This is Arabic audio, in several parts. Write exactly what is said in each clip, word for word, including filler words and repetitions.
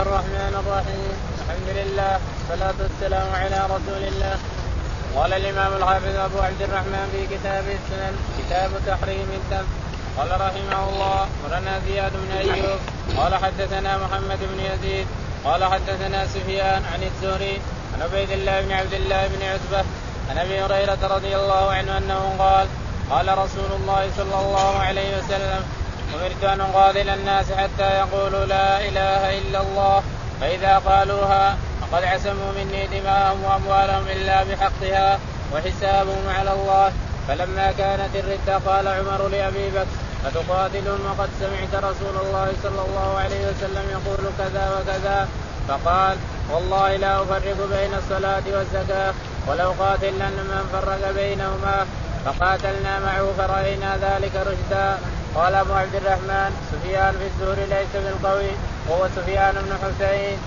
الرحمن الرحيم. الحمد لله والصلاة والسلام على رسول الله. قال الإمام الحافظ أبو عبد الرحمن في كتاب السنن كتاب تحريم الدم. قال رحمه الله قرنا زياد بن أيوب قال حدثنا محمد بن يزيد قال حدثنا سفيان عن الزهري عن عبيد الله بن عبد الله بن عتبة عن أبي هريرة رضي الله عنه أنه قال قال رسول الله صلى الله عليه وسلم أمرت أن أقاتل الناس حتى يقولوا لا إله إلا الله فإذا قالوها فقد عصموا مني دماءهم وأموالهم إلا بحقها وحسابهم على الله. فلما كانت الردة قال عمر لأبي بكر فتقاتلهم وقد سمعت رسول الله صلى الله عليه وسلم يقول كذا وكذا. فقال والله لا أفرق بين الصلاة والزكاة ولو قاتلنا من فرق بينهما فقاتلنا معه فرأينا ذلك رشدا. قال أبو عبد الرحمن سفيان في الزهري ليس بالقوي وهو سفيان بن حسين.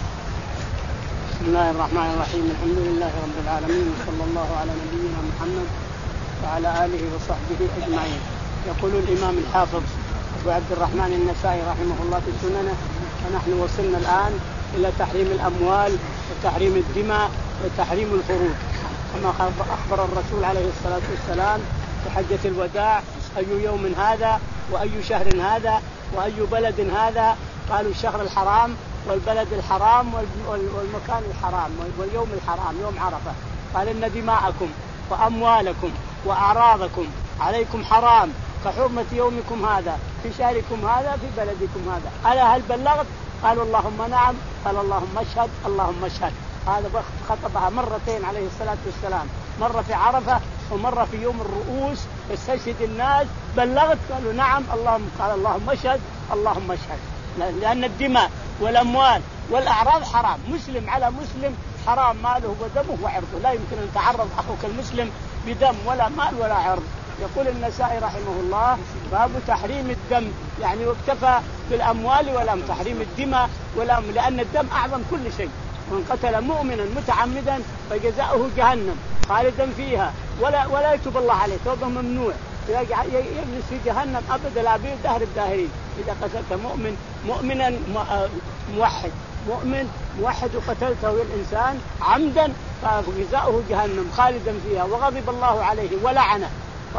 بسم الله الرحمن الرحيم. الحمد لله رب العالمين وصلى الله على نبينا محمد وعلى آله وصحبه أجمعين. يقول الإمام الحافظ أبو عبد الرحمن النسائي رحمه الله في سننه ونحن وصلنا الآن إلى تحريم الأموال وتحريم الدماء وتحريم الفروج كما أخبر الرسول عليه الصلاة والسلام في حجة الوداع أي يوم هذا وأي شهر هذا وأي بلد هذا. قالوا الشهر الحرام والبلد الحرام والمكان الحرام واليوم الحرام يوم عرفة. قال إن دماءكم وأموالكم وأعراضكم عليكم حرام كحرمة يومكم هذا في شهركم هذا في بلدكم هذا. ألا هل بلغت؟ قالوا اللهم نعم. قال اللهم اشهد اللهم اشهد. هذا خطبها مرتين عليه الصلاة والسلام، مرة في عرفة ومرة في يوم الرؤوس استشهد الناس. بلغت؟ قالوا نعم. اللهم قال اللهم اشهد اللهم اشهد. لأن الدماء والأموال والأعراض حرام. مسلم على مسلم حرام ماله ودمه وعرضه. لا يمكن أن تعرض أخوك المسلم بدم ولا مال ولا عرض. يقول النسائي رحمه الله باب تحريم الدم، يعني واكتفى بالأموال ولم تحريم الدماء ولم، لأن الدم أعظم كل شيء. من قتل مؤمنا متعمدا فجزاؤه جهنم خالدا فيها ولا ولا يتوب الله عليه، توبه ممنوع، يجلس في جهنم أبد الآباد دهر الداهرين. إذا قتلت مؤمن مؤمنا موحد مؤمن موحد وقتلته الإنسان عمدا فجزاؤه جهنم خالدا فيها وغضب الله عليه ولعنه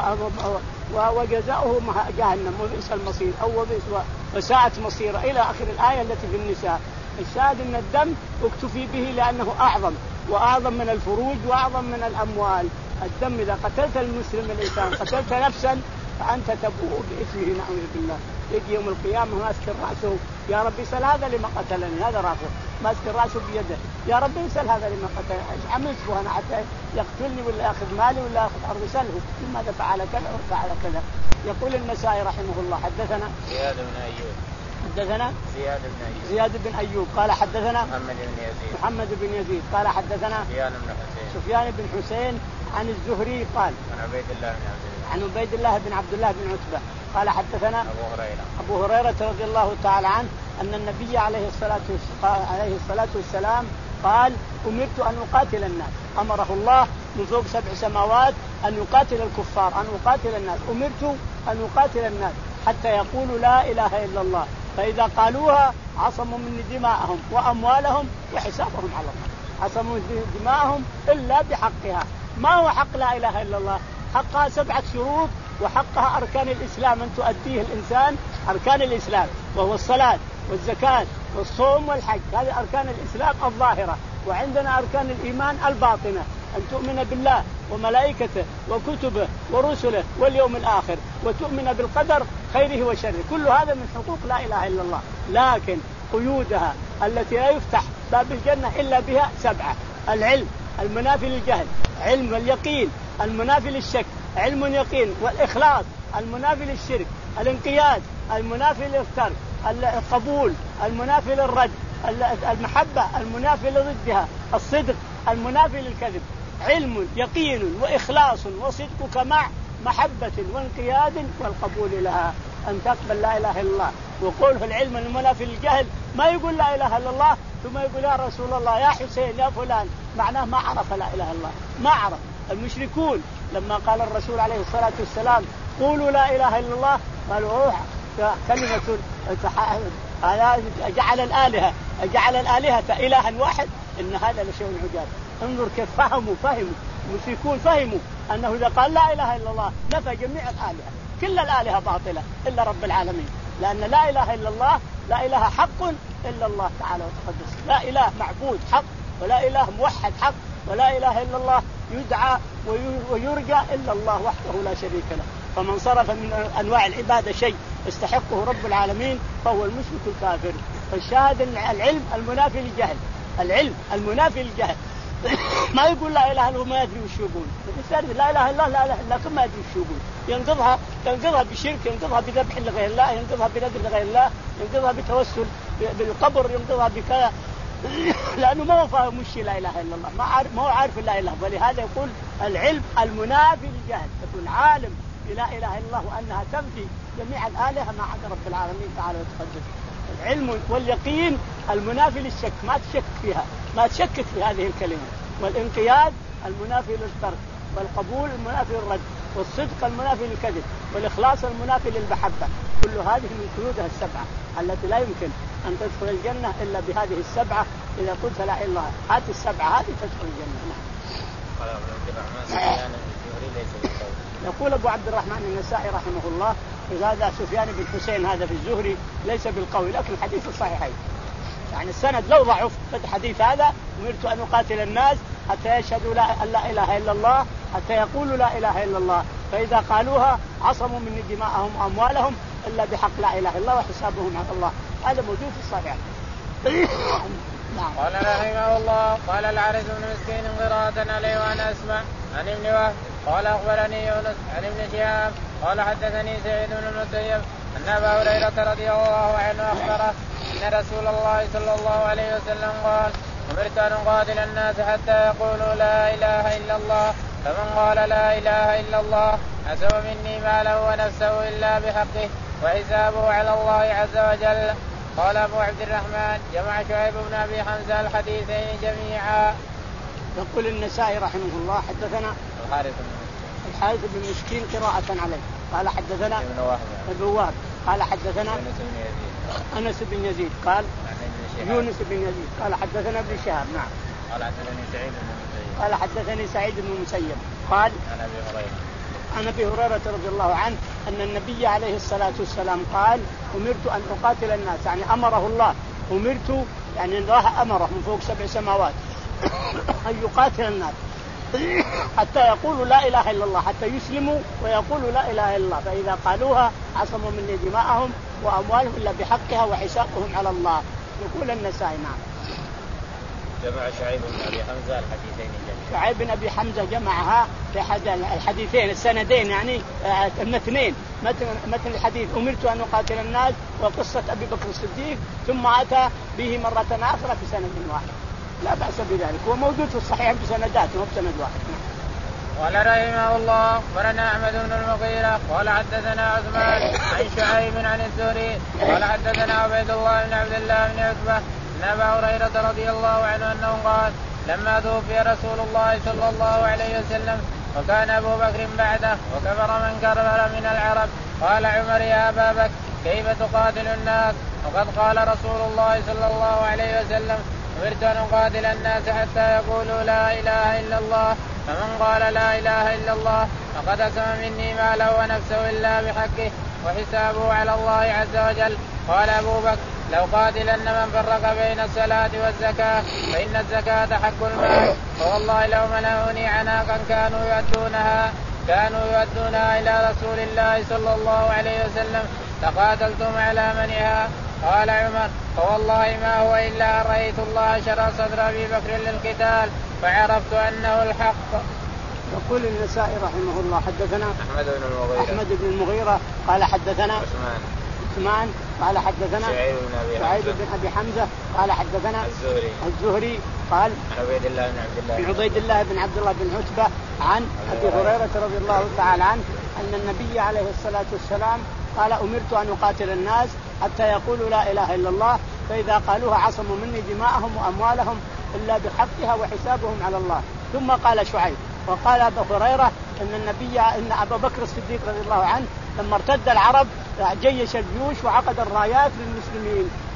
وجزاؤه جهنم وبئس المصير أو وبئس وساءت مصيره إلى آخر الآية التي في النساء. الشاهد أن الدم اكتفي به لأنه أعظم وأعظم من الفروج وأعظم من الأموال. الدم إذا قتلت المسلم الإنسان قتلت نفسا فأنت تبوء بإثمه نعوذ بالله. يجي يوم القيامة ماسك رأسه يا رب سل هذا لما قتلني، هذا رافع ماسك رأسه بيده يا رب سل هذا لما قتلني، ايش عملت به انا حتى يقتلني ولا ياخذ مالي ولا ياخذ ارض؟ سله لماذا فعل كذا وفعل كذا. يقول النسائي رحمه الله حدثنا زياد بن أيوب حدثنا زياد بن أيوب زياد بن أيوب قال حدثنا محمد بن يزيد محمد بن يزيد قال حدثنا سفيان بن حسين سفيان بن حسين عن الزهري قال عن عبيد الله بن عبد الله عن عبيد الله بن عبد الله بن عتبة قال حدثنا أبو هريرة أبو هريرة رضي الله تعالى عنه أن النبي عليه الصلاة عليه الصلاة والسلام قال أمرت أن أقاتل الناس. أمره الله من فوق سبع سماوات أن يقاتل الكفار، أن أقاتل الناس. أمرت أن أقاتل الناس حتى يقولوا لا إله إلا الله فإذا قالوها عصموا من دماءهم وأموالهم وحسابهم على الله. عصموا دماءهم إلا بحقها. ما هو حق لا إله إلا الله؟ حقها سبعة شروط وحقها أركان الإسلام أن تؤديه الإنسان. أركان الإسلام وهو الصلاة والزكاة والصوم والحج، هذه أركان الإسلام الظاهرة. وعندنا أركان الإيمان الباطنة أن تؤمن بالله وملائكته وكتبه ورسله واليوم الآخر وتؤمن بالقدر خيره وشره. كل هذا من حقوق لا إله إلا الله. لكن قيودها التي لا يفتح باب الجنة إلا بها سبعة: العلم المنافي للجهل، علم واليقين المنافي للشك، علم يقين، والإخلاص المنافي للشرك، الانقياد المنافي للترك، القبول المنافي للرد، المحبة المنافي لضدها، الصدق المنافي للكذب. علم يقين وإخلاص وصدقك مع محبة وانقياد والقبول لها، أن تقبل لا إله إلا الله. وقوله العلم المنافي للجهل ما يقول لا إله إلا الله ثم يقول يا رسول الله يا حسين يا فلان، معناه ما عرف لا إله إلا الله، ما عرف. المشركون لما قال الرسول عليه الصلاة والسلام قولوا لا إله إلا الله قالوا روح كلمة جعل الآلهة أجعل الآلهة إلها واحد إن هذا لشيء عجاب. انظر كيف فهموا فهموا المشركون فهموا أنه إذا قال لا إله إلا الله نفى جميع الآلهة، كل الآلهة باطلة إلا رب العالمين، لأن لا إله إلا الله لا إله حق إلا الله تعالى وتقدس، لا إله معبود حق ولا إله موحد حق ولا إله إلا الله يدعى ويرجى إلا الله وحده لا شريك له. فمن صرف من أنواع العبادة شيء يستحقه رب العالمين فهو المشرك الكافر. فالشاهد العلم المنافي للجهل، العلم المنافي للجهل. ما يقول لا إله إلا الله ما يدري وش يقول، لا إله إلا الله لا إله إلا الله ما يدري وش يقول، ينقضها ينقضها بشرك، ينقضها بذبح لغير الله، ينقضها بنذر لغير الله، ينقضها بتوسل بالقبر، ينقضها بكذا، لأنه ما هو فاهم وش لا إله إلا الله، ما عارف ما هو عارف لا إله. ولهذا يقول العلم المنافي للجهل، يكون عالم لا إله إلا الله وأنها تنفي جميع الآلهة ما عدا رب العالمين تعالى وتقدس. العلم واليقين المنافي للشك، ما تشك فيها، ما تشكك في هذه الكلمة. والانقياد المنافي للترك، والقبول المنافي للرد، والصدق المنافي للكذب، والإخلاص المنافي للمحبة. كل هذه من قيودها السبعة التي لا يمكن أن تدخل الجنة إلا بهذه السبعة. إذا قلت لا إله إلا الله هات السبعة هذه تدخل الجنة. يقول أبو عبد الرحمن النسائي رحمه الله هذا سفيان بن حسين هذا في الزهري ليس بالقوي، لكن الحديث الصحيحين يعني السند لو ضعف الحديث هذا أمرت أن أقاتل الناس حتى يشهدوا لا, لا إله إلا الله حتى يقولوا لا إله إلا الله، فإذا قالوها عصموا مني دماءهم وأموالهم إلا بحق لا إله إلا الله وحسابهم على الله. هذا موجود في الصحيح. نعم. قال رحمه الله قال الحارث بن مسكين قراءة عليه وأنا أسمع عن ابن وهب قال أخبرني يونس عن ابن شهاب قال حدثني سعيد بن المسيب أن أبا هريرة رضي الله عنه أخبره أن رسول الله صلى الله عليه وسلم قال أمرت أن أقاتل الناس حتى يقولوا لا إله إلا الله، فمن قال لا إله إلا الله عصم مني ماله ونفسه إلا بحقه وحسابه على الله عز وجل. قال أبو عبد الرحمن جمع شعيب بن أبي حمزة الحديثين جميعا. يقول النسائي رحمه الله حدثنا الحارث الحارث بن مسكين قراءة عليه قال حدثنا ابن وهب ابن وهب قال حدثنا أنس بن يزيد قال يونس بن يزيد قال حدثنا ابن شهاب نعم قال حدثني سعيد بن المسيب قال حدثني سعيد بن المسيب قال عن أبي هريرة عن أبي هريرة رضي الله عنه أن النبي عليه الصلاة والسلام قال أمرت أن أقاتل الناس، يعني أمره الله، أمرت يعني الله أمره من فوق سبع سماوات أن يقاتل الناس حتى يقولوا لا إله إلا الله، حتى يسلموا ويقولوا لا إله إلا الله، فإذا قالوها عصموا مني دماءهم وأموالهم إلا بحقها وحسابهم على الله. يقول النسائي نعم. جمع شعيب بن أبي حمزة الحديثين جميعا. شعيب بن أبي حمزة جمعها في أحد الحديثين السندين يعني المتنين، مثل الحديث أمرت أن أقاتل الناس وقصة أبي بكر الصديق، ثم أتى به مرة أخرى في سند واحد، لا بأس بذلك، هو موجود في الصحيح بسندات وبسند واحد. قال رحمه الله أخبرنا أحمد بن المغيرة قال حدثنا عثمان عن شعيب عن الزهري قال حدثنا عبيد الله بن عبد الله بن عتبة أن أبا هريرة رضي الله عنه أنه قال لما توفي رسول الله صلى الله عليه وسلم وكان أبو بكر بعده وكبر من كبر من العرب قال عمر يا أبا بكر كيف تقاتل الناس وقد قال رسول الله صلى الله عليه وسلم أمرت أن أقاتل الناس حتى يقولوا لا إله إلا الله، فمن قال لا إله إلا الله فقد أسم مني ماله ونفسه إلا بحقه وحسابه على الله عز وجل. قال أبو بكر لو قاتلن من فرق بين الصلاة والزكاة فإن الزكاة حق المال، فوالله لو منعوني عناقا كانوا يؤدونها كانوا يؤدونها إلى رسول الله صلى الله عليه وسلم لقاتلتم على منعها. قال عمر فوالله ما هو إلا رأيت الله شرى صدر أبي بكر للقتال فعرفت أنه الحق. يقول النسائي رحمه الله حدثنا أحمد بن المغيرة أحمد بن المغيرة قال حدثنا عثمان عثمان قال حدثنا سعيد بن أبي سعيد بن أبي حمزة قال حدثنا الزهري الزهري قال عن عبيد الله بن عبد الله بن عبيد الله بن عبد الله بن عتبة عن أبي هريرة رضي الله تعالى عنه أن النبي عليه الصلاة والسلام قال أمرت أن أقاتل الناس حتى يقولوا لا إله إلا الله، فإذا قالوها عصموا مني دماءهم وأموالهم إلا بحقها وحسابهم على الله. ثم قال شعيب وقال أبو هريرة أن النبي إن أبا بكر الصديق رضي الله عنه لما ارتد العرب جيش الجيوش وعقد الرايات للمسلمين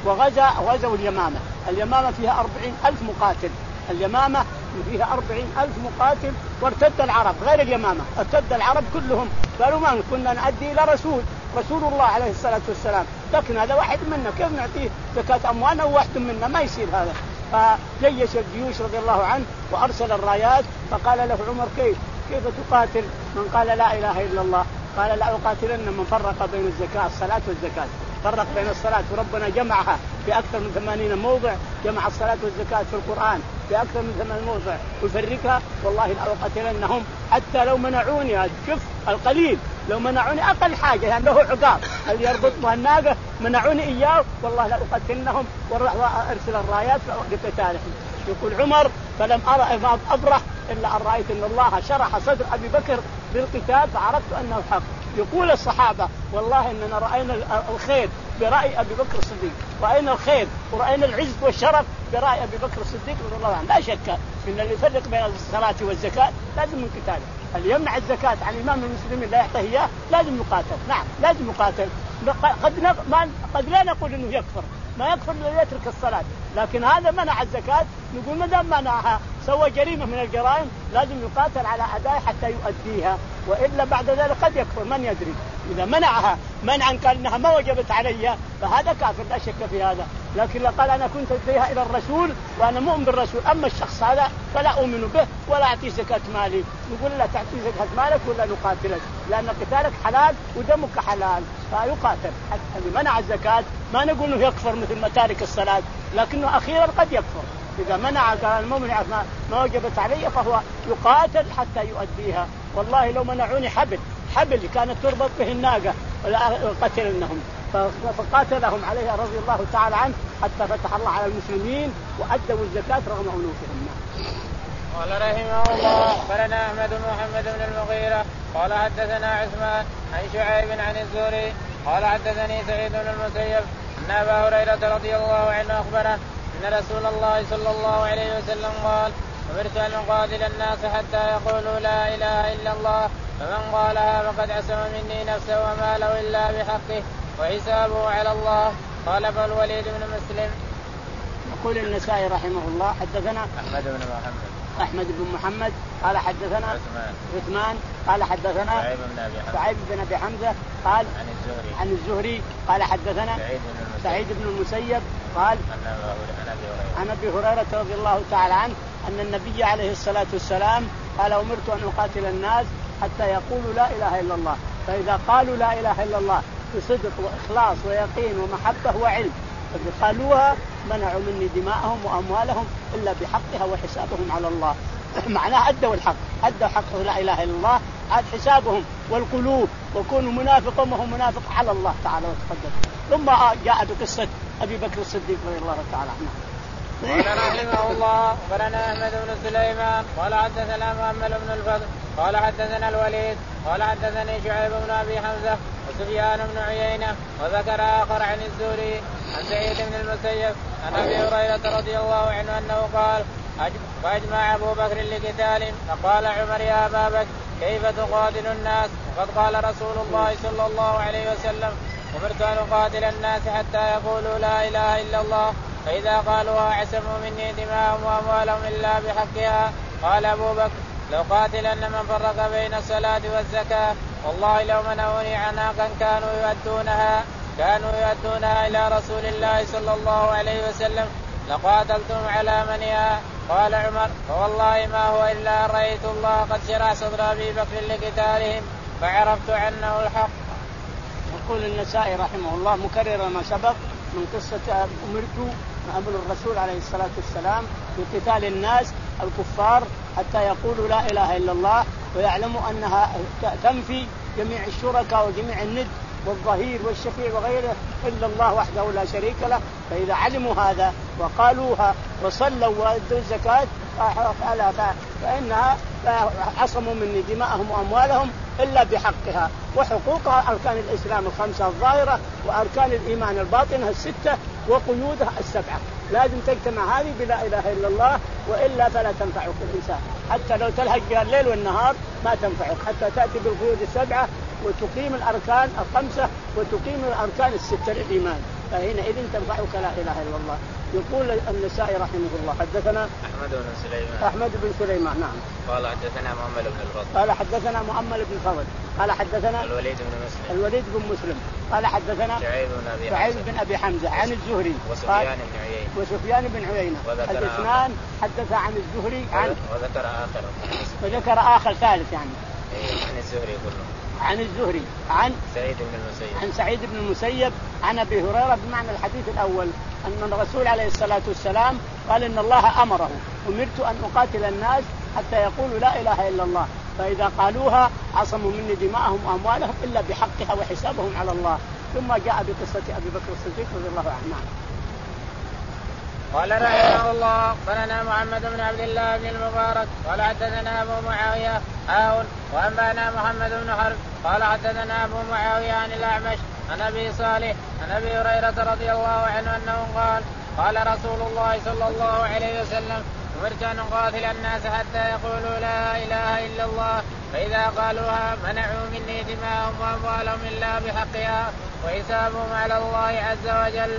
وغزا غزوا اليمامة. اليمامة فيها أربعين ألف مقاتل، اليمامة فيها أربعين ألف مقاتل. وارتد العرب غير اليمامة، ارتد العرب كلهم قالوا ما كنا نؤدي إلى رسول رسول الله عليه الصلاة والسلام، لكن هذا واحد منا كيف نعطيه زكاة أموالنا وواحد منا؟ ما يصير هذا. فجيش الجيوش رضي الله عنه وأرسل الرايات، فقال له عمر كيف كيف تقاتل من قال لا إله إلا الله؟ قال لا أقاتلن من فرق بين الزكاة الصلاة والزكاة. فرق بين الصلاة وربنا جمعها في أكثر من ثمانين موضع، جمع الصلاة والزكاة في القرآن في أكثر من ثمانين موضع، ويفرقها والله لا أقاتلنهم حتى لو منعوني. شوف القليل، لو منعوني أقل حاجة يعني له عقاب اللي يربطها الناقة منعوني إياه والله لا أقاتلنهم وأرسل الرايات لقتالهم. يقول عمر فلم أرى ما أبرح إلا أن رأيت أن الله شرح صدر أبي بكر بالقتال فعرفت أنه حق. يقول الصحابة والله إننا رأينا الخير برأي أبي بكر الصديق، رأينا الخير ورأينا العز والشرف برأي أبي بكر الصديق رضي الله عنه. لا شك إن اللي يفرق بين الصلاة والزكاة لازم من قتاله. اللي يمنع الزكاة عن إمام المسلمين لا يعطيه إياه لازم يقاتل. نعم لازم يقاتل. قد ما قد لا نقول إنه يكفر، ما يكفر إلا يترك الصلاة، لكن هذا منع الزكاة نقول ما دام منعها سوى جريمة من الجرائم لازم يقاتل على أداء حتى يؤديها، وإلا بعد ذلك قد يكفر من يدري. إذا منعها منعا قال إنها ما وجبت علي فهذا كافر لا شك في هذا. لكن لو قال أنا كنت أديها إلى الرسول وأنا مؤمن بالرسول، أما الشخص هذا فلا أؤمن به ولا أعطيه زكاة مالي، نقول لا تعطيه زكاة مالك ولا نقاتلك، لأن قتالك حلال ودمك حلال فيقاتل. اللي منع الزكاة ما نقول إنه يكفر مثل ما تارك الصلاة، لكنه أخيرا قد يكفر. إذا منع قال المؤمن ما وجبت علي فهو يقاتل حتى يؤديها. والله لو منعوني حبل حبل كانت تربط به الناقة قتلنهم، فقاتلهم عليها رضي الله تعالى عنه حتى فتح الله على المسلمين وأدوا الزكاة رغم أنوفهم. قال رحمه الله أخبرنا أحمد بن محمد بن المغيرة قال حدثنا عثمان عن شعيب عن الزهري قال حدثني سعيد بن المسيب أن أبا هريرة رضي الله عنه أخبره أن رسول الله صلى الله عليه وسلم قال أمرت أن أقاتل الناس حتى يقولوا لا إله إلا الله فمن قالها فقد عصم مني نفسه وماله إلا بحقه وحسابه على الله. قال ابن الوليد بن مسلم. يقول النسائي رحمه الله حدثنا أحمد بن محمد أحمد بن محمد قال حدثنا عثمان عثمان قال حدثنا سعيد بن أبي حمزة سعيد بن أبي حمزة قال عن الزهري عن الزهري قال حدثنا سعيد بن سعيد بن المسيب قال عن أبي هريرة رضي الله تعالى عنه أن النبي عليه الصلاة والسلام قال أمرت أن أقاتل الناس حتى يقولوا لا إله إلا الله، فإذا قالوا لا إله إلا الله بصدق وإخلاص ويقين ومحبة وعلم فإذا قالوها منعوا مني دماءهم وأموالهم إلا بحقها وحسابهم على الله. معناه أدوا الحق، أدوا حق لا إله إلا الله، عاد حسابهم والقلوب وكونوا منافقا وهم منافق على الله تعالى وتقدم. ثم جاء بقصة أبي بكر الصديق رضي الله تعالى عنه. قال رحمه الله أخبرنا أحمد بن سليمان قال حدثنا محمد بن الفضل قال حدثنا الوليد قال حدثني شعيب بن أبي حمزة وسفيان بن عيينة وذكر آخر عن الزهري عن سعيد بن المسيب عن أبي هريرة رضي الله عنه أنه قال فأجمع أبو بكر لقتال فقال عمر يا أبا بكر كيف تقاتل الناس وقد قال رسول الله صلى الله عليه وسلم أمرت أن أقاتل الناس حتى يقولوا لا إله إلا الله فإذا قالوها عصموا مني دماءهم وأموالهم إلا بحقها. قال أبو بكر لو قاتلن من فرق بين الصلاة والزكاة والله لو منعوني عناقا كانوا يؤدونها كانوا يؤدونها إلى رسول الله صلى الله عليه وسلم لقاتلتم على منها. قال عمر فوالله ما هو إلا رأيت الله قد شرع صدر أبي بكر لقتالهم فعرفت عنه الحق. يقول النسائي رحمه الله مكرر ما سبق من قصة أمرت أمر الرسول عليه الصلاة والسلام بقتال الناس الكفار حتى يقولوا لا إله إلا الله ويعلموا أنها تنفي جميع الشركاء وجميع الند والظهير والشفيع وغيره إلا الله وحده لا شريك له. فإذا علموا هذا وقالوها وصلوا وأدوا الزكاة فإنها عصموا مني دماءهم وأموالهم إلا بحقها وحقوقها أركان الإسلام الخمسة الظاهرة وأركان الإيمان الباطنة الستة وقيودها السبعة. لازم تجتمع هذه بلا إله إلا الله وإلا فلا تنفعك الإنسان، حتى لو تلهج بها الليل والنهار ما تنفعك حتى تأتي بالقيود السبعة وتقيم الأركان الخمسة وتقيم الأركان الستة للإيمان. فحينئذ تنفعك لا إله إلا الله. يقول النسائي رحمه الله حدثنا أحمد بن سليمان أحمد بن سليمان نعم قال حدثنا مؤمل بن الفضل قال حدثنا مؤمل بن الفضل قال حدثنا الوليد بن مسلم الوليد بن مسلم قال حدثنا شعيب بن أبي شعيب حمزة بن أبي حمزة عن الزهري وسفيان بن عيينة وسفيان بن عيينة الاثنان حدث عن الزهري عن وذكر آخر وذكر آخر ثالث يعني عن الزهري كله عن الزهري عن سعيد بن المسيب عن سعيد بن المسيب عن أبي هريرة بمعنى الحديث الأول أن الرسول عليه الصلاة والسلام قال إن الله أمره أمرت أن أقاتل الناس حتى يقولوا لا إله إلا الله فإذا قالوها عصموا مني دماءهم وأموالهم إلا بحقها وحسابهم على الله. ثم جاء بقصة أبي بكر الصديق رضي الله عنه. قال رحمه الله قالنا محمد بن عبد الله بن المبارك قال حدثنا أبو معاوية آون وأنبأنا محمد بن حرب قال حدثنا أبو معاوية عن الأعمش عن أبي صالح عن أبي هريرة رضي الله عنه أنه قال قال رسول الله صلى الله عليه وسلم أمرت أن أقاتل الناس حتى يقولوا لا إله إلا الله فإذا قالوها منعوا مني دماءهم وأموالهم إلا بحقها وحسابهم على الله عز وجل.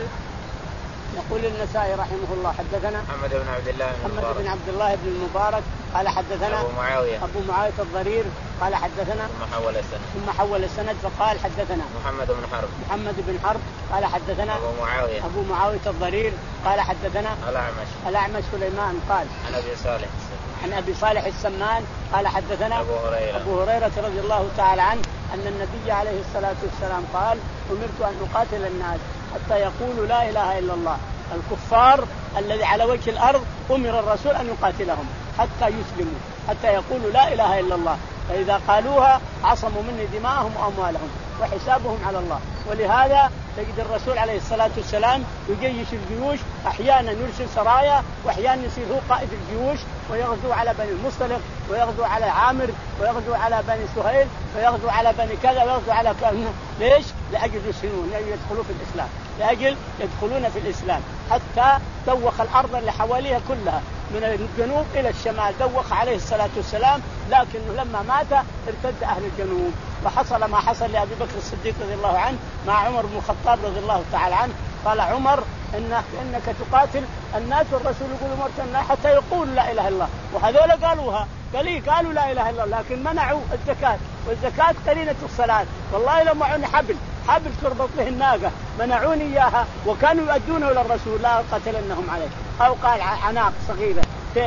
يقول النسائي رحمه الله حدثنا محمد بن عبد الله بن محمد المبارك بن عبد الله بن المبارك قال حدثنا أبو معاوية أبو معاوية الضرير قال حدثنا ثم حول السند ثم حول السند فقال حدثنا محمد بن حرب محمد بن حرب قال حدثنا أبو معاوية أبو معاوية الضرير قال حدثنا الأعمش الأعمش سليمان قال عن أبي صالح عن أبي صالح السمان قال حدثنا أبو هريرة أبو هريرة رضي الله تعالى عنه أن النبي عليه الصلاة والسلام قال أمرت أن أقاتل الناس حتى يقولوا لا إله إلا الله. الكفار الذي على وجه الأرض أمر الرسول أن يقاتلهم حتى يسلموا حتى يقولوا لا إله إلا الله فإذا قالوها عصموا مني دماءهم وأموالهم وحسابهم على الله. ولهذا تجد الرسول عليه الصلاة والسلام يجيش الجيوش أحيانا يرسل سرايا وأحيانا يصير هو قائد الجيوش ويغزو على بني المصطلق ويغزو على عامر ويغزو على بني سهيل ويغزو على بني كذا ويغزو على كذا. ليش؟ لأجل يسلمون يدخلوا في الإسلام لأجل يدخلون في الإسلام حتى دوخ الأرض اللي حواليها كلها من الجنوب إلى الشمال دوخ عليه الصلاة والسلام لكنه لما مات ارتد أهل الجنوب وحصل ما حصل لأبي بكر الصديق رضي الله عنه مع عمر بن الخطاب رضي الله تعالى عنه. قال عمر إنك, إنك تقاتل الناس والرسول يقول مرتنا حتى يقول لا إله إلا الله وهذول قالوها قالي قالوا لا إله إلا الله لكن منعوا الزكاة والزكاة قرينة الصلاة. والله لو معوني حبل حبل تربط به الناقة منعوني إياها وكانوا يؤدونه إلى الرسول لا قتلنهم عليه. أو قال عناق صغيرة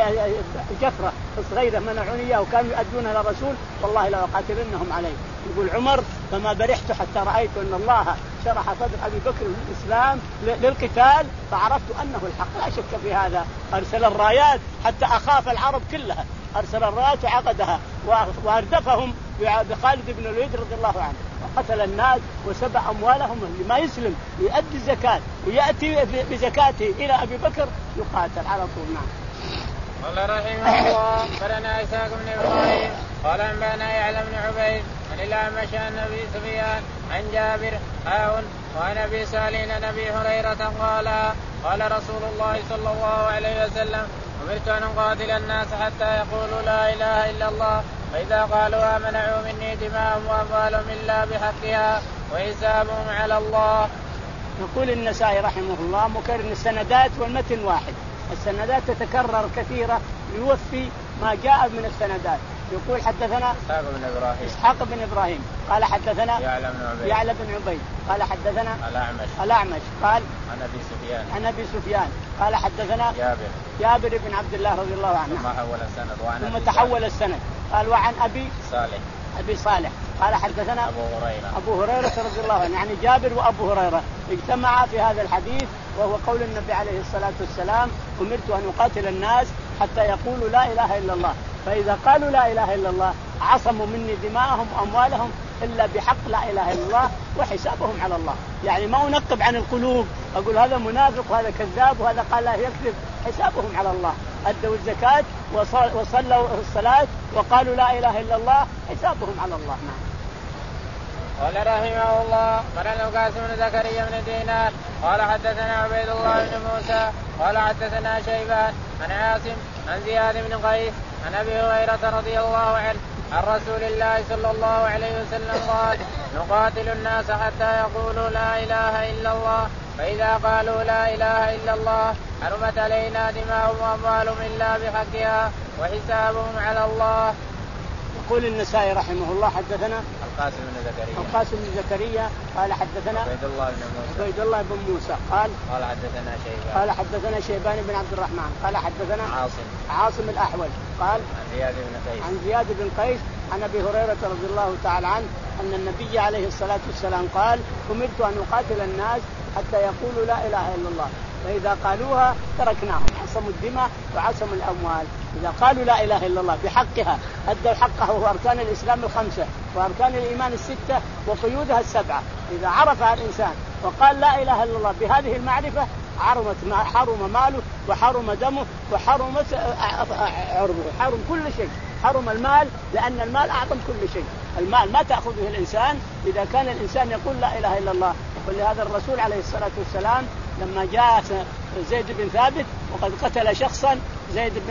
جفرة صغيرة منعوني إياها وكانوا يؤدونه إلى الرسول والله لا قاتلنهم عليه. يقول عمر فما برحت حتى رأيت أن الله شرح صدر أبي بكر للإسلام للقتال فعرفت أنه الحق لا شك في هذا. أرسل الرايات حتى أخاف العرب كلها أرسل الرايات وعقدها وأردفهم بخالد بن الوليد رضي الله عنه وقتل الناس وسبى أموالهم لما يسلم ويؤدي الزكاة ويأتي بزكاته إلى أبي بكر يقاتل على طول. نعم. قال رحمه الله قالنا إسحاق بن إبراهيم قال أنبأنا يعلى بن عبيد عن الأعمش عن أبي سفيان عن جابر عون وعن أبي سالم عن أبي هريرة قال قال رسول الله صلى الله عليه وسلم أمرت أن أقاتل الناس حتى يقولوا لا إله إلا الله فإذا قالوها منعوا مني دماءهم وأموالهم إلا بحقها وحسابهم على الله. يقول النسائي رحمه الله مكرر السندات والمتن واحد. السندات تتكرر كثيرة ليوفي ما جاء من السندات. يقول حدثنا إسحاق بن إبراهيم إسحاق بن إبراهيم قال حدثنا يعلى بن عبيد يعلى بن عبيد قال حدثنا الأعمش الأعمش قال عن أبي سفيان عن أبي سفيان قال حدثنا جابر جابر بن عبد الله رضي الله عنه ثم حول السند وعن ثم تحول السند قال وعن أبي صالح أبي صالح قال حدثنا أبو هريرة أبو هريرة رضي الله عنه يعني جابر وأبو هريرة اجتمعا في هذا الحديث وهو قول النبي عليه الصلاة والسلام أمرت أن أقاتل الناس حتى يقولوا لا إله إلا الله فإذا قالوا لا إله إلا الله عصموا مني دماءهم وأموالهم إلا بحق لا إله إلا الله وحسابهم على الله. يعني ما أنقب عن القلوب أقول هذا منافق وهذا كذاب وهذا قال لا يكذب حسابهم على الله. أدوا الزكاة وصلوا الصلاة وقالوا لا إله إلا الله حسابهم على الله. نعم. قال رحمه الله قال القاسم بن زكريا بن دينار قال حدثنا عبيد الله بن موسى قال حدثنا شيبان عن عاصم عن زياد بن قيس عن أبي هريرة رضي الله عنه عن رسول الله صلى الله عليه وسلم قال نقاتل الناس حتى يقولوا لا إله إلا الله فإذا قالوا لا إله إلا الله حرمت علينا دماؤهم وأموالهم إلا بحقها وحسابهم على الله. يقول النسائي رحمه الله حدثنا القاسم بن زكريا القاسم بن زكريا قال حدثنا عبيد الله بن موسى عبيد الله بن موسى قال قال حدثنا شيبان قال حدثنا شيبان بن عبد الرحمن قال حدثنا عاصم عاصم الأحول قال عن زياد بن قيس عن زياد بن قيس عن أبي هريرة رضي الله تعالى عنه أن النبي عليه الصلاة والسلام قال أمرت أن أقاتل الناس حتى يقولوا لا إله إلا الله فإذا قالوها تركناهم عصموا الدماء وعصموا الأموال. إذا قالوا لا إله إلا الله بحقها أدوا حقها وهو أركان الإسلام الخمسة وأركان الإيمان الستة وقيودها السبعة. إذا عرفها الإنسان وقال لا إله إلا الله بهذه المعرفة حرمت حرم ماله وحرم دمه وحرم عرضه حرم كل شيء. حرم المال لأن المال أعظم كل شيء. المال ما تأخذه الإنسان إذا كان الإنسان يقول لا إله إلا الله. ولهذا الرسول عليه الصلاة والسلام لما جاء زيد بن ثابت وقد قتل شخصا زيد بن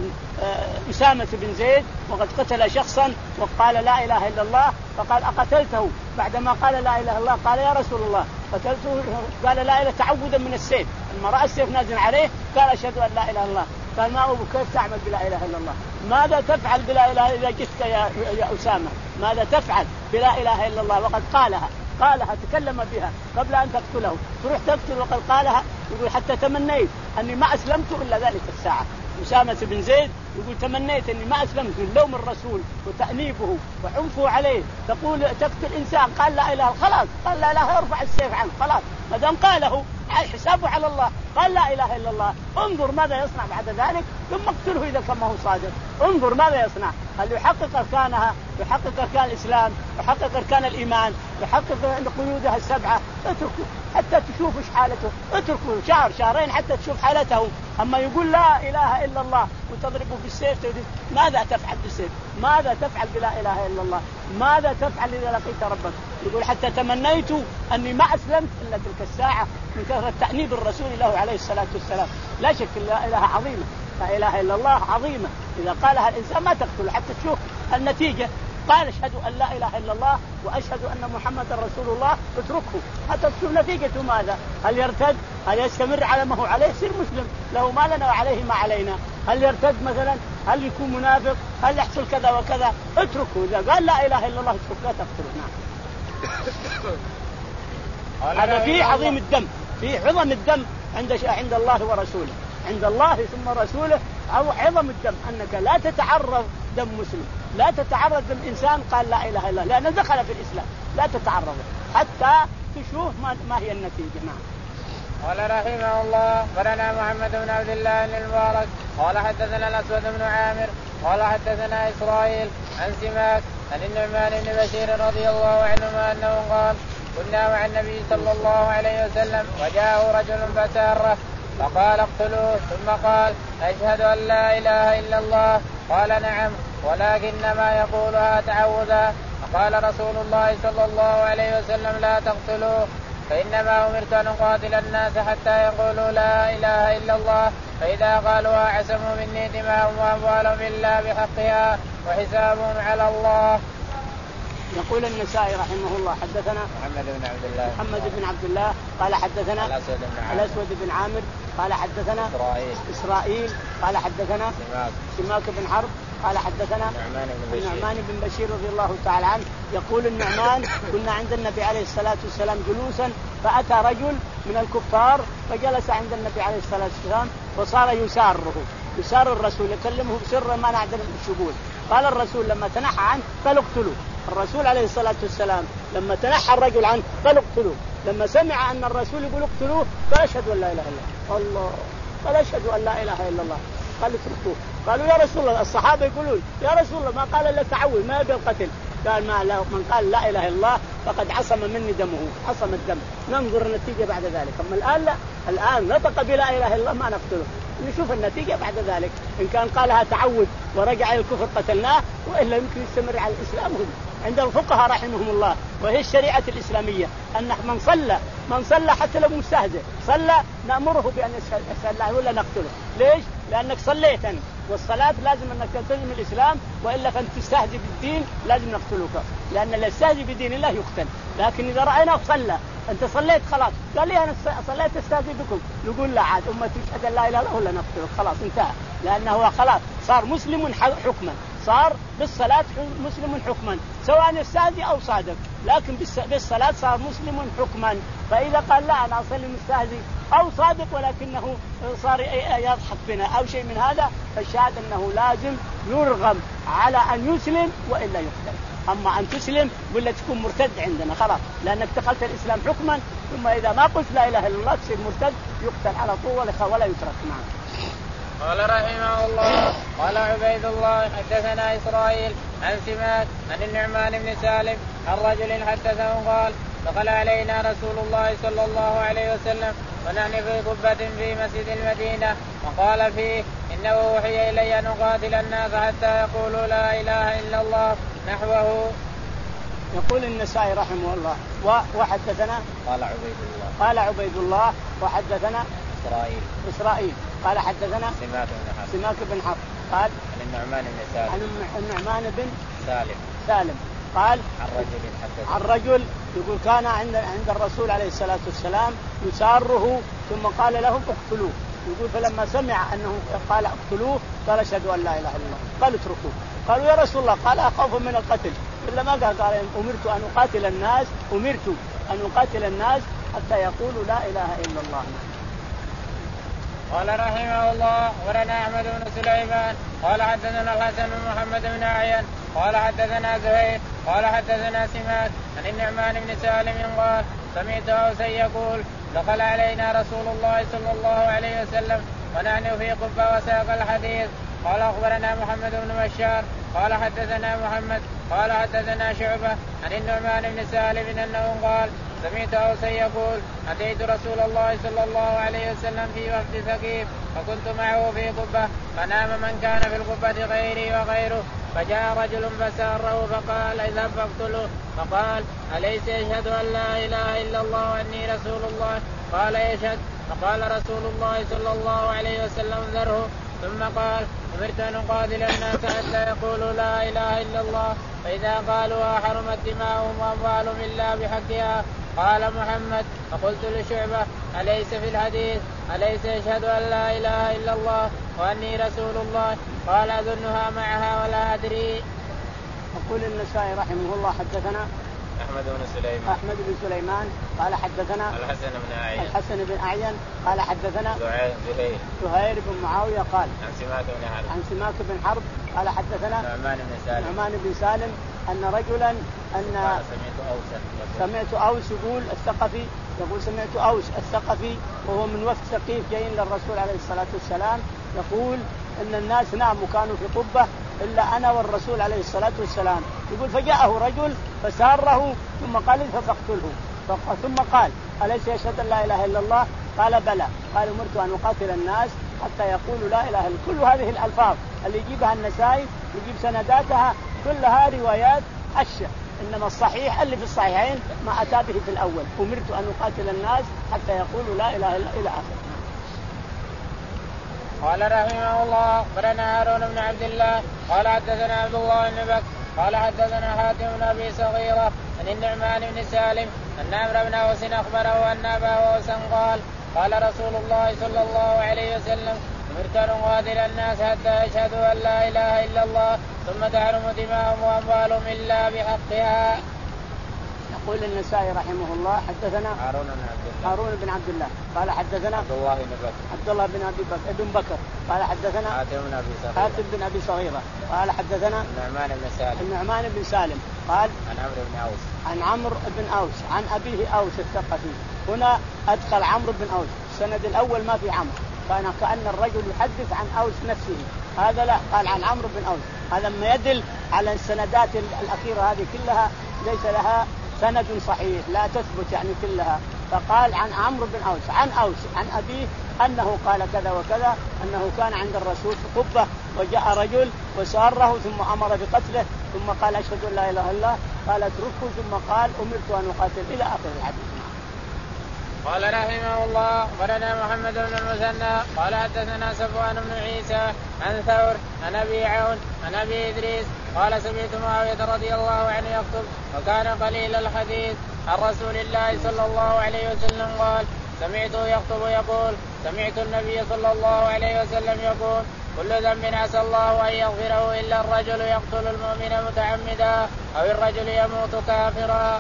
أسامة بن زيد وقد قتل شخصا وقال لا إله إلا الله فقال أقتلته بعدما قال لا إله إلا الله قال يا رسول الله قتلته قال لا إله تعودا من السيف لما رأى السيف نازل عليه قال أشهد أن لا إله إلا الله. قال ما أبو كيف تعمل بلا إله إلا الله ماذا تفعل بلا إله إذا جئتك يا, يا أسامة ماذا تفعل بلا إله إلا الله وقد قالها قالها تكلم بها قبل أن تقتله تروح تقتل وقد قالها. يقول حتى تمنيت أني ما أسلمت إلا ذلك الساعة. أسامة بن زيد يقول تمنيت أني ما أسلمت لوم الرسول وتأنيبه وعنفه عليه تقول تقتل إنسان قال لا إله خلاص قال لا إله ارفع السيف عنه خلاص ما دام قاله حسابه على الله قال لا إله إلا الله. انظر ماذا يصنع بعد ذلك ثم اقتله إذا كان ما هو صادق. انظر ماذا يصنع هل يحقق أركانها يحقق أركان الإسلام يحقق أركان الإيمان يحقق قيودها السبعة. اتركوا حتى تشوف ايش حالته اتركوا شهر شهرين حتى تشوف حالته. أما يقول لا إله إلا الله وتضربه بالسيف ماذا تفعل بالسيف ماذا تفعل بلا إله إلا الله ماذا تفعل إذا لقيت ربك. يقول حتى تمنيت أني ما أسلمت إلا تلك الساعة من كثرة تأنيب الرسول له عليه الصلاة والسلام. لا شك لا إله عظيمة لا إله إلا الله عظيمة إذا قالها الإنسان ما تقتله حتى تشوف النتيجة. قال اشهد ان لا اله الا الله واشهد ان محمدا رسول الله اتركه حتى تشوف نتيجته ماذا هل يرتد هل يستمر على ما هو عليه يصير مسلم له ما لنا وعليه ما علينا. هل يرتد مثلا هل يكون منافق هل يحصل كذا وكذا اتركه. اذا قال لا اله الا الله اتركه لا تقتله. نعم هذا فيه عظيم الدم فيه عظم الدم عند عند الله ورسوله عند الله ثم رسوله أو عظم الدم أنك لا تتعرض دم مسلم لا تتعرض دم إنسان قال لا إله إلا الله لأنه دخل في الإسلام لا تتعرض حتى تشوف ما, ما هي النتيجة. نعم. قال رحمه الله قرنا محمد بن عبد الله بن المبارك قال حدثنا الأسود بن عامر قال حدثنا إسرائيل عن سماك عن النعمان بن بشير رضي الله عنهما أنه قال كنا مع النبي صلى الله عليه وسلم وجاءه رجل فساره فقال اقتلوه ثم قال أشهد أن لا إله إلا الله قال نعم ولكنما يقولها تعوذا. فقال رسول الله صلى الله عليه وسلم لا تقتلوه فإنما أمرت أن أقاتل الناس حتى يقولوا لا إله إلا الله فإذا قالوا عصموا مني دماءهم وأموالهم إلا بحقها وحسابهم على الله. يقول النسائي رحمه الله حدثنا محمد بن عبد الله محمد بن عبد الله قال حدثنا الأسود بن عامر, الأسود بن عامر قال حدثنا إسرائيل, إسرائيل قال حدثنا سماك, سماك بن حرب قال حدثنا النعمان بن بشير, النعمان بن بشير رضي الله تعالى عنه. يقول النعمان كنا عند النبي عليه الصلاة والسلام جلوسا فأتى رجل من الكفار فجلس عند النبي عليه الصلاة والسلام وصار يساره يسار الرسول يكلمه بسر ما نعدل الشغول. قال الرسول لما تنحى عنه فلقتلوا. الرسول عليه الصلاة والسلام لما تنحى الرجل عنه فلقتلوه. لما سمع أن الرسول يقول اقتلوه فأشهد أن لا إله إلا الله قال أشهد أن لا إله إلا الله قال اتركوه. قالوا يا رسول الله الصحابة يقولون يا رسول الله ما قال إلا تعوذ ما يبي القتل. قال ما لا من قال لا إله إلا الله فقد عصم مني دمه عصم الدم. ننظر النتيجة بعد ذلك. أما الآن لا الآن نطق بلا إله إلا الله ما نقتله نشوف النتيجة بعد ذلك. إن كان قالها تعود ورجع إلى الكفر قتلناه وإلا يمكن يستمر على الإسلام. هم عند الفقهاء رحمهم الله وهي الشريعة الإسلامية أن من صلى من صلى حتى لو مستهزئ صلى نأمره بأن يصلى ولا نقتله. ليش؟ لأنك صليت أنت والصلاة لازم أنك تلتزم الإسلام وإلا فأنت تستهزئ بالدين لازم نقتلك لأن اللي يستهزئ بدين الله يقتل. لكن إذا رأيناه صلى أنت صليت خلاص. قال لي أنا صليت استاذن بكم. يقول لا عاد أمتي تشهد أن لا إله إلا الله ولا نقتلك. خلاص انتهى، لأنه خلاص صار مسلم حكما، صار بالصلاة مسلم حكما سواء استاذي أو صادق، لكن بالصلاة صار مسلم حكما. فإذا قال لا أنا أصلي مستهزئ أو صادق ولكنه صار يضحك بنا أو شيء من هذا، فالشاهد أنه لازم يرغم على أن يسلم وإلا يقتل. أما أن تسلم ولا تكون مرتد عندنا خلاص، لأنك دخلت الإسلام حكما، ثم إذا ما قلت لا إله إلا الله تصير مرتد يقتل على طول ولا يترك معه. قال رحمه الله قال عبيد الله حدثنا إسرائيل عن سماك عن النعمان بن سالم عن رجل حدثه قال دخل علينا رسول الله صلى الله عليه وسلم ونحن في قبة في مسجد المدينة وقال فيه إنه أوحي إلي أن أقاتل الناس حتى يقولوا لا إله إلا الله نحوه. يقول النسائي رحمه الله وحدثنا قال عبيد الله قال عبيد الله وحدثنا إسرائيل إسرائيل قال حدثنا سماك بن حرب سماك بن حرب قال عن النعمان بن سالم عن النعمان بن سالم سالم قال عن رجل حدث عن رجل يقول كان عند عند الرسول عليه الصلاة والسلام يساره ثم قال لهم اقتلوه. يقول فلما سمع أنه قال اقتلوه قال اشهد أن لا إله إلا الله. قالوا اتركوه. قالوا يا رسول الله قال أخاف من القتل. إلا ما قال قال أمرت أن أقاتل الناس أمرت أن أقاتل الناس حتى يقولوا لا إله إلا الله. قال رحمه الله ورنا أحمد بن سليمان قال حدثنا الحسن بن محمد بن أعين قال حدثنا زهير قال حدثنا سماك عن النعمان بن سالم قال سمعت أوسا يقول دخل علينا رسول الله صلى الله عليه وسلم ونحن في قبة وساق الحديث. قال أخبرنا محمد بن بشار قال حدثنا محمد قال حدثنا شعبة عن النعمان بن سالم أنه قال سمعت أوسا يقول أتيت رسول الله صلى الله عليه وسلم في وفد ثقيف فكنت معه في قبة فنام من كان في القبة غيري وغيره فجاء رجل فساره فقال اذهب فاقتله فقال أليس يشهد أن لا إله إلا الله وأني رسول الله قال يشهد. فقال رسول الله صلى الله عليه وسلم ذره ثم قال أمرت أن أقاتل الناس حتى يقولوا لا إله إلا الله فإذا قالوا حرمت دماؤهم وأموالهم إلا بحقها. قال محمد فقلت لشعبة أليس في الحديث أليس يشهد أن لا إله إلا الله وأني رسول الله قال أظنها معها ولا أدري. يقول النسائي رحمه الله حدثنا أحمد بن سليمان أحمد بن سليمان قال حدثنا الحسن بن أعين الحسن بن أعين قال حدثنا زهير زهير بن معاوية قال عن سماك بن حرب عن سماك بن حرب قال حدثنا نعمان بن سالم نعمان بن سالم أن رجلا أن سمعت أوس سمعت أوس يقول الثقفي يقول سمعت أوس الثقفي وهو من وفد ثقيف جايين للرسول عليه الصلاة والسلام يقول إن الناس ناموا كانوا في قبة إلا أنا والرسول عليه الصلاة والسلام. يقول فجاءه رجل فساره ثم قال اذهب فاقتله ثم قال أليس يشهد أن لا إله إلا الله قال بلى قال أمرت أن أقاتل الناس حتى يقولوا لا إله إلا. كل هذه الألفاظ اللي يجيبها النسائي يجيب سنداتها كلها روايات حشة، إنما الصحيح اللي في الصحيحين ما أتى به في الأول أمرت أن أقاتل الناس حتى يقولوا لا إله إلا إلى آخره. قال رحمه الله أخبرنا هارون بن عبد الله قال حدثنا عبد الله بن بكر قال حدثنا حاتم بن أبي صغيرة عن النعمان بن سالم أن عمرو بن أوس أخبره أن أبا أوس قال قال رسول الله صلى الله عليه وسلم أمرت أن أقاتل الناس حتى يشهدوا أن لا إله إلا الله ثم تحرم دماؤهم وأموالهم إلا بحقها. يقول النسائي رحمه الله حدثنا هارون بن عبد الله هارون بن عبد الله قال حدثنا عبد الله بن بكر عبد الله بن ابي بكر ابن بكر قال حدثنا حاتم بن ابي صغيرة حاتم بن ابي صغيرة قال حدثنا النعمان بن سالم النعمان بن سالم قال عن عمرو بن اوس عن عمرو بن اوس عن ابيه اوس الثقفي. هنا ادخل عمرو بن اوس السند الاول ما في عمرو كان كأن الرجل يحدث عن اوس نفسه، هذا لا قال عن عمرو بن اوس. هذا ما يدل على السندات الاخيره هذه كلها ليس لها سند صحيح لا تثبت يعني كلها. فقال عن عمرو بن أوس عن أوس عن أبيه أنه قال كذا وكذا أنه كان عند الرسول في قبة وجاء رجل وساره ثم أمر بقتله ثم قال أشهد أن لا إله إلا الله قال اتركه ثم قال أمرت أن أقاتل إلى آخر الحديث. قال رحمه الله أخبرنا محمد بن المثنى قال حدثنا صفوان بن عيسى عن ثور عن أبي عون عن أبي إدريس قال سمعت معاوية رضي الله عنه يخطب وكان قليل الحديث عن رسول الله صلى الله عليه وسلم قال سمعته يخطب يقول سمعت النبي صلى الله عليه وسلم يقول كل ذنب عسى الله أن يغفره إلا الرجل يقتل المؤمن متعمدا أو الرجل يموت كافرا.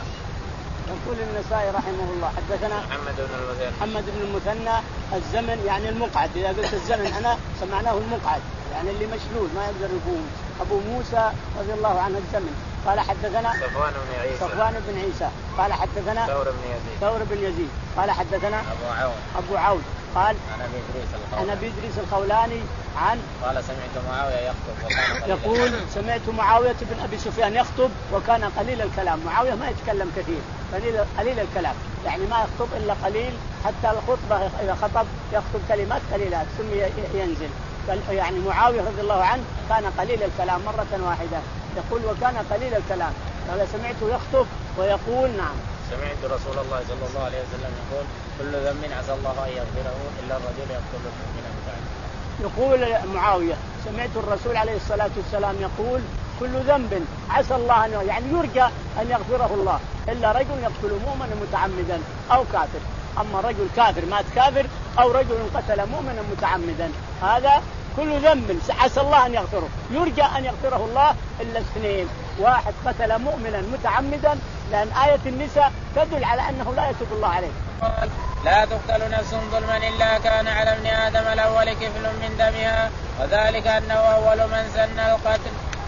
يقول النسائي رحمه الله حدثنا محمد بن المثنى محمد بن المثنى الزمن يعني المقعد، إذا قلت الزمن أنا سمعناه المقعد يعني اللي مشلول ما يقدر يقوم. أبو موسى رضي الله عنه الزمن قال حدثنا صفوان بن عيسى صفوان بن عيسى قال حدثنا ثور بن يزيد ثور بن يزيد قال حدثنا أبو عون أبو عون قال أنا بإدريس الخولاني أنا بإدريس الخولاني عن قال سمعت معاوية يخطب وكان يقول سمعت معاوية بن أبي سفيان يخطب وكان قليل الكلام. معاوية ما يتكلم كثير، قليل قليل الكلام يعني ما يخطب إلا قليل، حتى الخطبة إذا خطب يخطب كلمات قليلات ثم ينزل. يعني معاوية رضي الله عنه كان قليل الكلام مرة واحدة. يقول وكان قليل الكلام. قال سمعته يخطب ويقول نعم سمعت رسول الله صلى الله عليه وسلم يقول كل ذنب عسى الله أن يغفره إلا الرجل يقتل المؤمن متعمدا. يقول معاوية سمعت الرسول عليه الصلاة والسلام يقول كل ذنب عسى الله أن يعني يرجى أن يغفره الله إلا رجل يقتل مؤمنا متعمدا أو كافر. أما رجل كافر مات كافر أو رجل قتل مؤمنا متعمدا هذا كل ذنب عسى الله أن يغفره، يرجى أن يغفره الله إلا اثنين: واحد قتل مؤمنا متعمدا، لأن آية النساء تدل على أنه لا يتوب الله عليه. قال لا تقتل نفس ظلما إلا كان على ابن آدم الأول كفل من دمها وذلك أنه أول من سن القتل.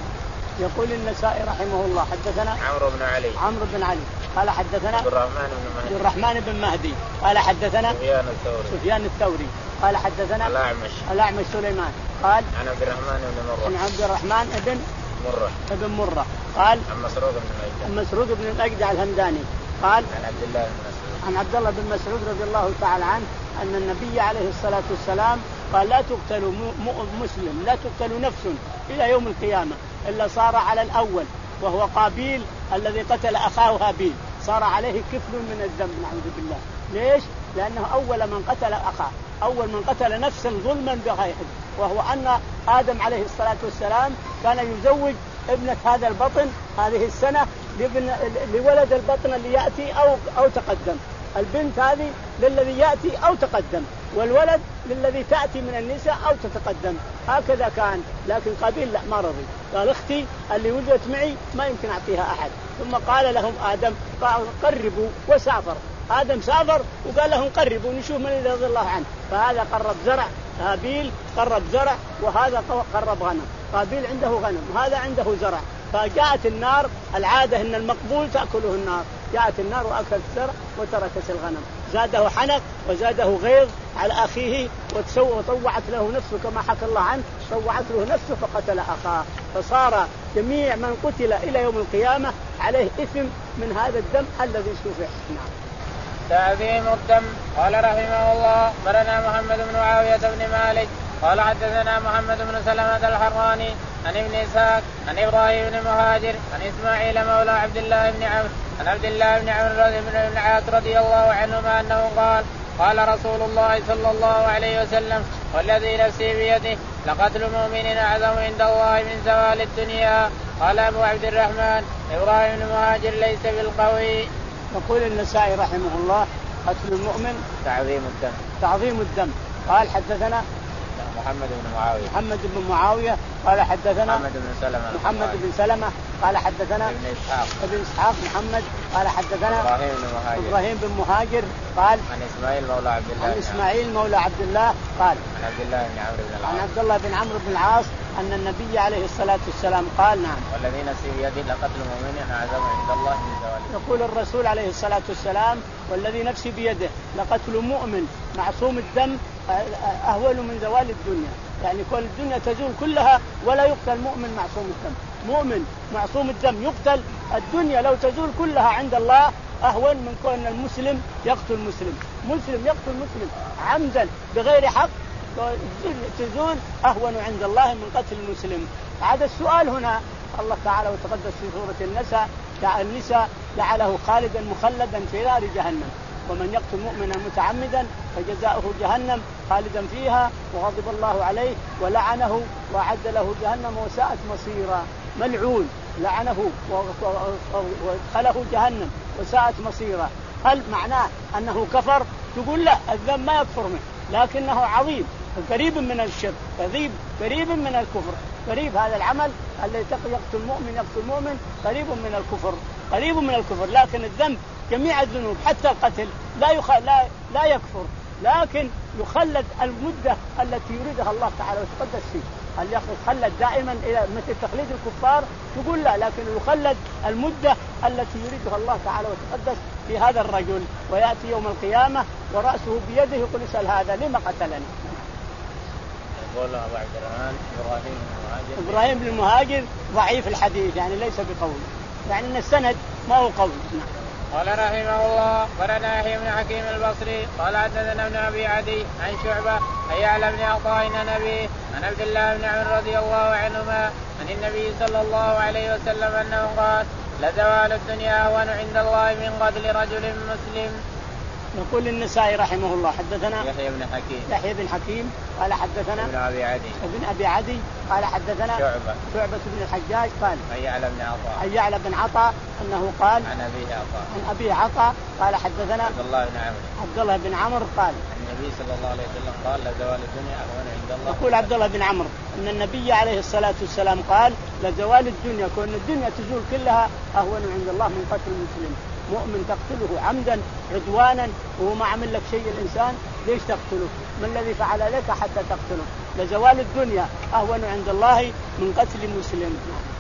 يقول النسائي رحمه الله حدثنا عمرو بن علي عمرو بن علي قال حدثنا عبد الرحمن بن مهدي عبد الرحمن بن مهدي قال حدثنا سفيان الثوري سفيان الثوري قال حدثنا الأعمش الأعمش سليمان قال عن عبد الرحمن بن مرة عن عبد الرحمن بن مرة ابن مرة قال عن مسروق بن الأجدع مسروق بن الأجدع الهمداني قال عن عبد الله بن مسعود عن عبد الله بن مسعود رضي الله تعالى عنه أن النبي عليه الصلاة والسلام قال لا تقتل مسلم لا تقتل نفس إلى يوم القيامة إلا صار على الأول وهو قابيل الذي قتل أخاه هابيل، صار عليه كفل من الذنب نعوذ بالله. ليش؟ لأنه أول من قتل أخاه، أول من قتل نفسا ظلما بغير، وهو أن آدم عليه الصلاة والسلام كان يزوج ابنة هذا البطن هذه السنة لولد البطن اللي يأتي أو أو تقدم. البنت هذه للذي يأتي أو تقدم، والولد للذي تأتي من النساء أو تتقدم، هكذا كان. لكن قابيل لا، ما رضي، قال اختي اللي ولدت معي ما يمكن أعطيها أحد. ثم قال لهم آدم قربوا وسافر. آدم سافر وقال لهم قربوا نشوف من اللي رضي الله عنه. فهذا قرب زرع، هابيل قرب زرع، وهذا قرب غنم. قابيل عنده غنم وهذا عنده زرع. فجاءت النار، العادة أن المقبول تأكله النار، جاءت النار وأكلت الزرع وتركت الغنم. زاده حنق وزاده غيظ على أخيه وطوعت له نفسه كما حكى الله عنه، طوعت له نفسه فقتل أخاه. فصار جميع من قتل إلى يوم القيامة عليه إثم من هذا الدم الذي سفك. نعم. تعظيم الدم. قال رحمه الله مرنا محمد بن معاوية بن مالك قال حدثنا محمد بن سلمة الحراني عن ابن إسحاق عن إبراهيم بن مهاجر عن إسماعيل مولى عبد الله بن عمرو عن عبد الله بن عمرو بن العاص رضي الله عنهما أنه قال قال رسول الله صلى الله عليه وسلم والذي نفسي بيده لقتل مؤمن أعظم عند الله من زوال الدنيا. قال أبو عبد الرحمن إبراهيم بن مهاجر ليس بالقوي. يقول النسائي رحمه الله قتل المؤمن تعظيم الدم تعظيم الدم. قال حدثنا محمد بن معاوية محمد بن معاوية قال حدثنا محمد بن سلمة محمد بن سلمة قال حدثنا ابن إسحاق ابن إسحاق محمد قال حدثنا إبراهيم بن مهاجر إبراهيم بن مهاجر قال عن إسماعيل مولى عبد الله عن إسماعيل مولى عبد الله قال عن عبد الله بن عمرو بن العاص عن عبد الله بن عمرو بن العاص أن النبي عليه الصلاة والسلام قال نعم والذي نفسي بيده لقتل مؤمن أعظم عند الله من زوال. يقول الرسول عليه الصلاة والسلام والذي نفسي بيده لقتل مؤمن معصوم الدم أهون من زوال الدنيا. يعني كل الدنيا تزول كلها ولا يقتل مؤمن معصوم الدم. مؤمن معصوم الدم يقتل، الدنيا لو تزول كلها عند الله أهون من كون المسلم يقتل مسلم. مسلم يقتل مسلم عمدا بغير حق تزول أهون عند الله من قتل المسلم. هذا السؤال هنا الله تعالى وتقدس في سورة النساء النساء جعله خالدا مخلدا في نار جهنم ومن يقتل مؤمنا متعمدا فجزاؤه جهنم خالدا فيها وغضب الله عليه ولعنه وأعد له جهنم وساءت مصيرا. ملعون لعنه وادخله جهنم وساءت مصيره. هل معناه أنه كفر؟ تقول لا، الذنب ما يكفر منه، لكنه عظيم قريب من الشرك، قريب قريب من الكفر، قريب هذا العمل الذي يقتل المؤمن يقتل المؤمن قريب من الكفر، قريب من الكفر. لكن الذنب جميع الذنوب حتى القتل لا يخ... لا لا يكفر، لكن يخلد المدة التي يريدها الله تعالى وتقدس فيه. هل يخلد دائما إلى مثل تخليد الكفار؟ تقول لا، لكن يخلد المدة التي يريدها الله تعالى وتقدس في هذا الرجل، ويأتي يوم القيامة ورأسه بيده يقول اسأل هذا لما قتلني. يقول أبو عبد الرحمن إبراهيم بن المهاجر إبراهيم بن المهاجر ضعيف الحديث، يعني ليس بقوي، يعني أن السند ما هو قوي. قال رحمه الله قرنا يحيى بن حكيم البصري قال حدثنا ابن ابي عدي عن شعبه اي يعلى بن عطاء النبي عن عبد الله بن عمرو رضي الله عنهما عن النبي صلى الله عليه وسلم انه قال لزوال الدنيا اهون عند الله من قتل رجل مسلم. يقول النسائي رحمه الله حدثنا يحيى بن حكيم يحيى بن حكيم قال حدثنا ابن ابي عدي ابن ابي عدي قال حدثنا شعبه شعبه بن الحجاج قال اي يعلى بن عطاء اي يعلى بن عطاء انه قال عن ابيه عطاء عن ابيه عطاء قال حدثنا عبد الله بن عمرو عبد الله بن عمرو قال النبي صلى الله عليه وسلم قال لزوال الدنيا اهون عند الله. يقول عبد الله بن عمرو ان النبي عليه الصلاه والسلام قال لزوال الدنيا، كون الدنيا تزول كلها اهون عند الله من قتل المسلم. مؤمن تقتله عمدا عدوانا وهو ما عمل لك شيء، الانسان ليش تقتله؟ ما الذي فعل لك حتى تقتله؟ لزوال الدنيا اهون عند الله من قتل مسلم.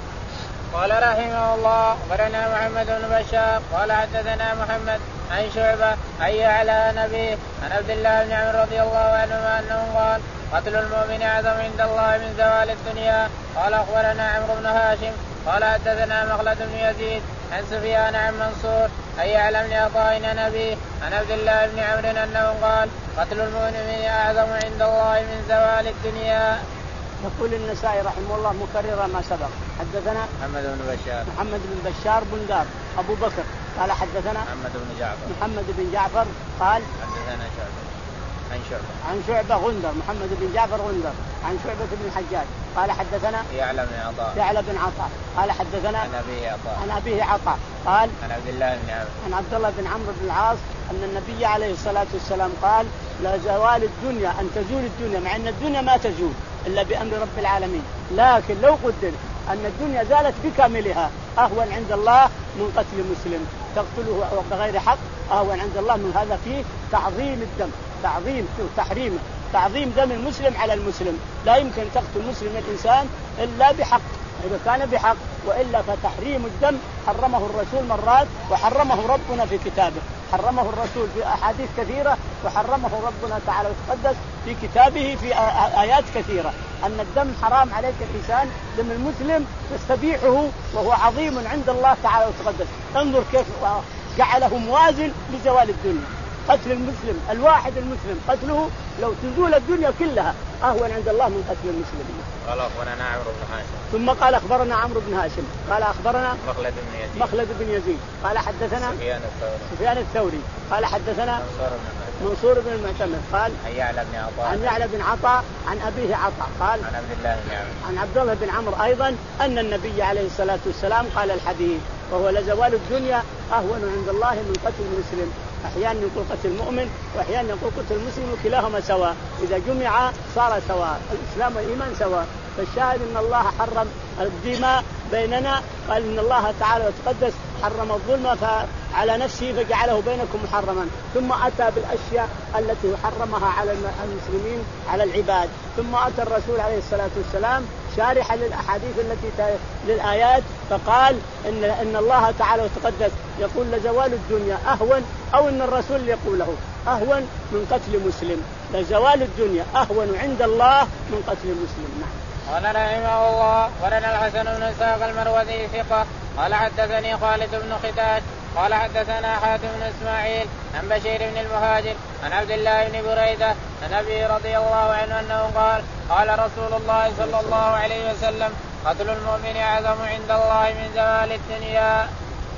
قال رحمه الله قرنا محمد بن بشار قال حدثنا محمد عن شعبه اي على نبيه عن عبد الله بن عمرو رضي الله عنهما انه قال قتل المؤمن اعظم عند الله من زوال الدنيا. قال اخبرنا عمرو بن هاشم قال حدثنا مخلد بن يزيد عن سفيان عن منصور اي يعلم لعطاء نبي عن عبد الله بن عمرو انه قال قتل المؤمن اعظم عند الله من زوال الدنيا. يقول النسائي رحمه الله مكررا ما سبق حدثنا محمد بن بشار محمد بن بشار بن دار ابو بكر قال حدثنا محمد بن جعفر محمد بن جعفر قال حدثنا شعبة عن شعبة عن شعبة غندر محمد بن جعفر غندر عن شعبة بن الحجاج قال حدثنا يعلى بن عطاء يعلى بن عطاء قال حدثنا عن أبيه عطاء عن أبيه عطاء قال عن عبد الله بن عمرو عن عبد الله بن عمرو بن العاص أن النبي عليه الصلاة والسلام قال لا زوال الدنيا أن تزول الدنيا، مع أن الدنيا ما تزول إلا بأمر رب العالمين، لكن لو قدر أن الدنيا زالت بكاملها أهون عند الله من قتل مسلم تقتله بغير حق، أهون عند الله من هذا. فيه تعظيم الدم، تعظيم تحريمه، تعظيم دم المسلم على المسلم. لا يمكن تقتل مسلم الإنسان إلا بحق، إذا كان بحق، وإلا فتحريم الدم حرمه الرسول مرات وحرمه ربنا في كتابه، حرمه الرسول في أحاديث كثيرة وحرمه ربنا تعالى وتقدس في كتابه في آيات كثيرة، أن الدم حرام عليك الإنسان، دم المسلم تستبيحه وهو عظيم عند الله تعالى وتقدس. انظر كيف جعله موازن لزوال الدنيا. قتل المسلم الواحد المسلم قتله لو تزول الدنيا كلها أهون عند الله من قتل المسلمين. قال أخبرنا عمرو بن هاشم ثم قال أخبرنا عمرو بن هاشم قال أخبرنا مخلد بن يزيد مخلد بن يزيد قال حدثنا سفيان الثوري سفيان الثوري قال حدثنا منصور بن منصور بن المعتمر قال عن يعلى بن عطاء عن يعلى بن عطاء عن أبيه عطاء قال عن عبد الله بن عمرو عن عبد الله بن عمرو أيضا أن النبي عليه الصلاة والسلام قال الحديث، وهو لزوال الدنيا أهون عند الله من قتل المسلم. أحيانا يقول قتل المؤمن وأحيانا يقول قتل المسلم، وكلاهما سواء، إذا جمع صار سواء، الإسلام والإيمان سواء. فالشاهد أن الله حرم الدماء بيننا، قال إن الله تعالى وتقدس حرم الظلم على نفسه فجعله بينكم محرما، ثم أتى بالأشياء التي حرمها على المسلمين على العباد، ثم أتى الرسول عليه الصلاة والسلام شارحا للأحاديث التي للآيات فقال إن إن الله تعالى وتقدس يقول لزوال الدنيا أهون، أو إن الرسول يقوله أهون من قتل مسلم، لزوال الدنيا أهون عند الله من قتل مسلم. نعم. قال رحمه الله ولنا الحسن بن إسحاق المروزي ثقة قال حدثني خالد بن ختاج قال حدثنا حاتم بن إسماعيل عن بشير بن المهاجر عن عبد الله بن بريدة عن أبي رضي الله عنه أنه قال قال رسول الله صلى الله عليه وسلم قتل المؤمن أعظم عند الله من زوال الدنيا.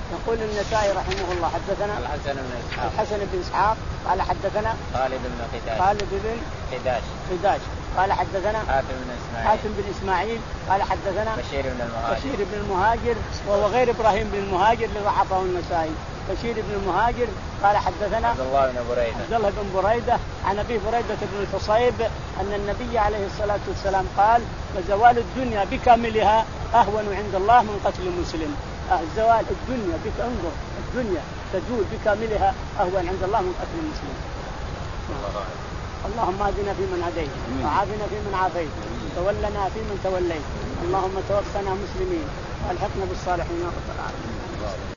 يقول النسائي رحمه الله حدثنا الحسن بن اسحاق الحسن بن اسحاق قال حدثنا خالد بن خداش خالد بن خداش خداش قال حدثنا حاتم بن اسماعيل حاتم بن اسماعيل قال حدثنا بشير بن المهاجر بشير بن المهاجر وهو غير ابراهيم بن المهاجر اللي ضعفه النسائي. بشير بن المهاجر قال حدثنا عبد الله بن بريده عبد الله بن بريده عن ابي بريده بن الحصيب ان النبي عليه الصلاه والسلام قال وزوال الدنيا بكاملها اهون عند الله من قتل مسلم. زوال الدنيا بك انظر الدنيا تزول بكاملها اهون عند الله من قتل المسلم. اللهم اهدنا فيمن هديت وعافنا فيمن عافيت تولنا فيمن توليت اللهم توفنا مسلمين والحقنا بالصالحين يا رب العالمين.